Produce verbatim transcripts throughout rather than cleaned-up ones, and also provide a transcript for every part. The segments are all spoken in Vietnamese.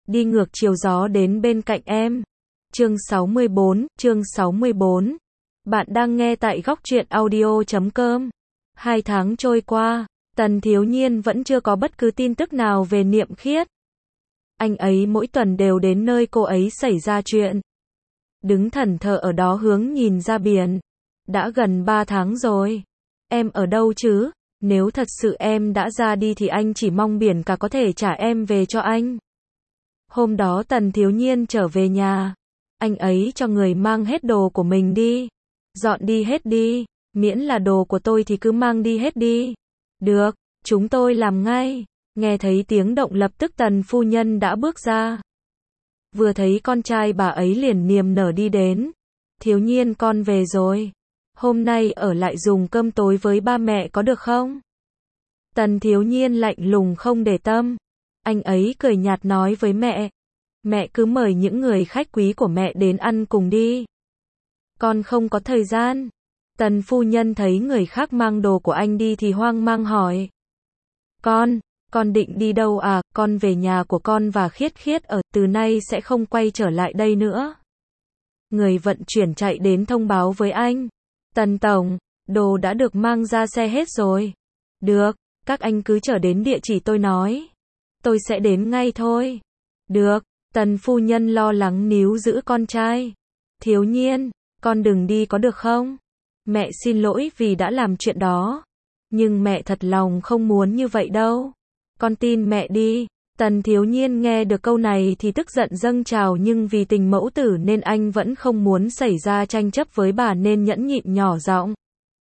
đi ngược chiều gió đến bên cạnh em. Chương sáu mươi bốn, chương sáu mươi bốn. Bạn đang nghe tại góc truyện audio chấm com. Hai tháng trôi qua, Tần Thiếu Nhiên vẫn chưa có bất cứ tin tức nào về Niệm Khiết. Anh ấy mỗi tuần đều đến nơi cô ấy xảy ra chuyện. Đứng thẫn thờ ở đó hướng nhìn ra biển. Đã gần ba tháng rồi. Em ở đâu chứ? Nếu thật sự em đã ra đi thì anh chỉ mong biển cả có thể trả em về cho anh. Hôm đó Tần Thiếu Nhiên trở về nhà. Anh ấy cho người mang hết đồ của mình đi. Dọn đi hết đi. Miễn là đồ của tôi thì cứ mang đi hết đi. Được, chúng tôi làm ngay. Nghe thấy tiếng động lập tức Tần phu nhân đã bước ra. Vừa thấy con trai bà ấy liền niềm nở đi đến. Thiếu Nhiên con về rồi. Hôm nay ở lại dùng cơm tối với ba mẹ có được không? Tần Thiếu Nhiên lạnh lùng không để tâm. Anh ấy cười nhạt nói với mẹ. Mẹ cứ mời những người khách quý của mẹ đến ăn cùng đi. Con không có thời gian. Tần phu nhân thấy người khác mang đồ của anh đi thì hoang mang hỏi. Con, con định đi đâu à? Con về nhà của con và Khiết Khiết ở, từ nay sẽ không quay trở lại đây nữa. Người vận chuyển chạy đến thông báo với anh. Tần tổng, đồ đã được mang ra xe hết rồi. Được, các anh cứ chở đến địa chỉ tôi nói. Tôi sẽ đến ngay thôi. Được, Tần phu nhân lo lắng níu giữ con trai. Thiếu Nhiên, con đừng đi có được không? Mẹ xin lỗi vì đã làm chuyện đó. Nhưng mẹ thật lòng không muốn như vậy đâu. Con tin mẹ đi. Tần Thiếu Nhiên nghe được câu này thì tức giận dâng trào nhưng vì tình mẫu tử nên anh vẫn không muốn xảy ra tranh chấp với bà nên nhẫn nhịn nhỏ giọng.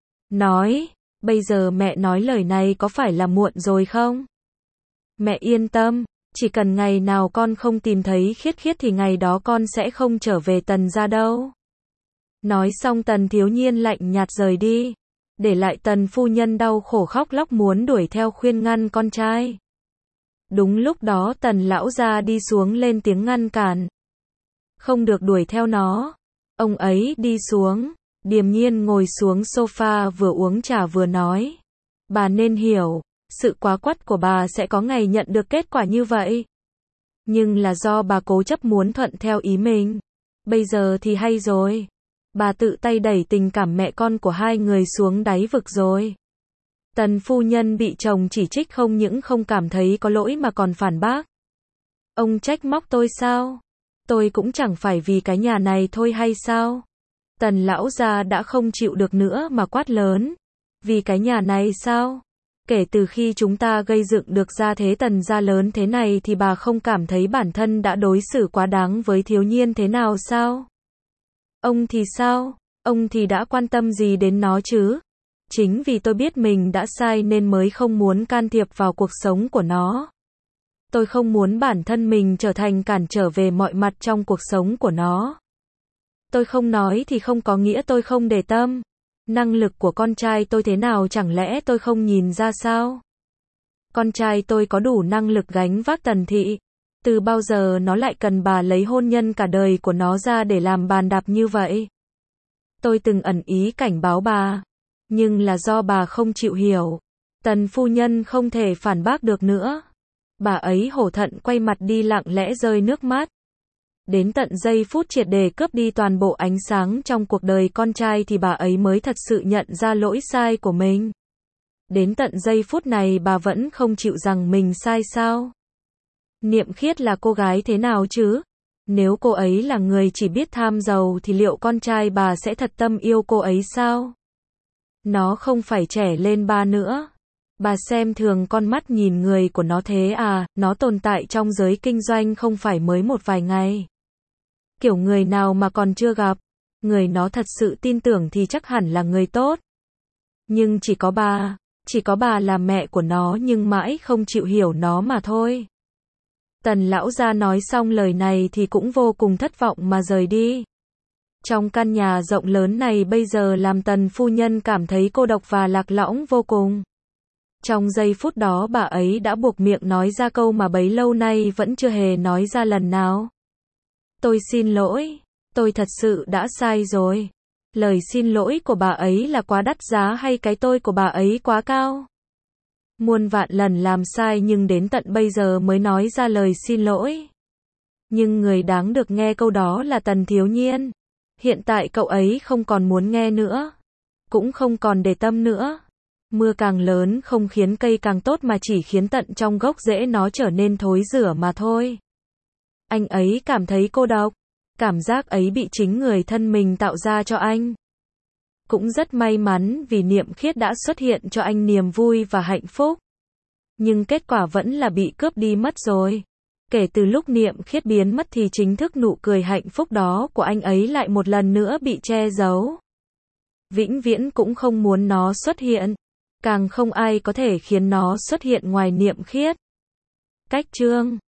Nói, bây giờ mẹ nói lời này có phải là muộn rồi không? Mẹ yên tâm, chỉ cần ngày nào con không tìm thấy Khiết Khiết thì ngày đó con sẽ không trở về Tần gia đâu. Nói xong Tần Thiếu Nhiên lạnh nhạt rời đi. Để lại Tần phu nhân đau khổ khóc lóc muốn đuổi theo khuyên ngăn con trai. Đúng lúc đó Tần lão gia đi xuống lên tiếng ngăn cản. Không được đuổi theo nó. Ông ấy đi xuống, điềm nhiên ngồi xuống sofa vừa uống trà vừa nói. Bà nên hiểu, sự quá quắt của bà sẽ có ngày nhận được kết quả như vậy. Nhưng là do bà cố chấp muốn thuận theo ý mình. Bây giờ thì hay rồi. Bà tự tay đẩy tình cảm mẹ con của hai người xuống đáy vực rồi. Tần phu nhân bị chồng chỉ trích không những không cảm thấy có lỗi mà còn phản bác. Ông trách móc tôi sao? Tôi cũng chẳng phải vì cái nhà này thôi hay sao? Tần lão gia đã không chịu được nữa mà quát lớn. Vì cái nhà này sao? Kể từ khi chúng ta gây dựng được gia thế Tần gia lớn thế này thì bà không cảm thấy bản thân đã đối xử quá đáng với Thiếu Nhiên thế nào sao? Ông thì sao? Ông thì đã quan tâm gì đến nó chứ? Chính vì tôi biết mình đã sai nên mới không muốn can thiệp vào cuộc sống của nó. Tôi không muốn bản thân mình trở thành cản trở về mọi mặt trong cuộc sống của nó. Tôi không nói thì không có nghĩa tôi không để tâm. Năng lực của con trai tôi thế nào chẳng lẽ tôi không nhìn ra sao? Con trai tôi có đủ năng lực gánh vác Tần thị. Từ bao giờ nó lại cần bà lấy hôn nhân cả đời của nó ra để làm bàn đạp như vậy? Tôi từng ẩn ý cảnh báo bà. Nhưng là do bà không chịu hiểu. Tần phu nhân không thể phản bác được nữa. Bà ấy hổ thẹn quay mặt đi lặng lẽ rơi nước mắt. Đến tận giây phút triệt để cướp đi toàn bộ ánh sáng trong cuộc đời con trai thì bà ấy mới thật sự nhận ra lỗi sai của mình. Đến tận giây phút này bà vẫn không chịu rằng mình sai sao? Niệm Khiết là cô gái thế nào chứ? Nếu cô ấy là người chỉ biết tham giàu thì liệu con trai bà sẽ thật tâm yêu cô ấy sao? Nó không phải trẻ lên ba nữa. Bà xem thường con mắt nhìn người của nó thế à? Nó tồn tại trong giới kinh doanh không phải mới một vài ngày. Kiểu người nào mà còn chưa gặp. Người nó thật sự tin tưởng thì chắc hẳn là người tốt. Nhưng chỉ có bà, chỉ có bà là mẹ của nó nhưng mãi không chịu hiểu nó mà thôi. Tần lão gia nói xong lời này thì cũng vô cùng thất vọng mà rời đi. Trong căn nhà rộng lớn này bây giờ làm Tần phu nhân cảm thấy cô độc và lạc lõng vô cùng. Trong giây phút đó bà ấy đã buộc miệng nói ra câu mà bấy lâu nay vẫn chưa hề nói ra lần nào. Tôi xin lỗi, tôi thật sự đã sai rồi. Lời xin lỗi của bà ấy là quá đắt giá hay cái tôi của bà ấy quá cao? Muôn vạn lần làm sai nhưng đến tận bây giờ mới nói ra lời xin lỗi. Nhưng người đáng được nghe câu đó là Tần Thiếu Nhiên. Hiện tại cậu ấy không còn muốn nghe nữa. Cũng không còn để tâm nữa. Mưa càng lớn không khiến cây càng tốt mà chỉ khiến tận trong gốc rễ nó trở nên thối rữa mà thôi. Anh ấy cảm thấy cô độc. Cảm giác ấy bị chính người thân mình tạo ra cho anh. Cũng rất may mắn vì Niệm Khiết đã xuất hiện cho anh niềm vui và hạnh phúc. Nhưng kết quả vẫn là bị cướp đi mất rồi. Kể từ lúc Niệm Khiết biến mất thì chính thức nụ cười hạnh phúc đó của anh ấy lại một lần nữa bị che giấu. Vĩnh viễn cũng không muốn nó xuất hiện. Càng không ai có thể khiến nó xuất hiện ngoài Niệm Khiết. Cách chương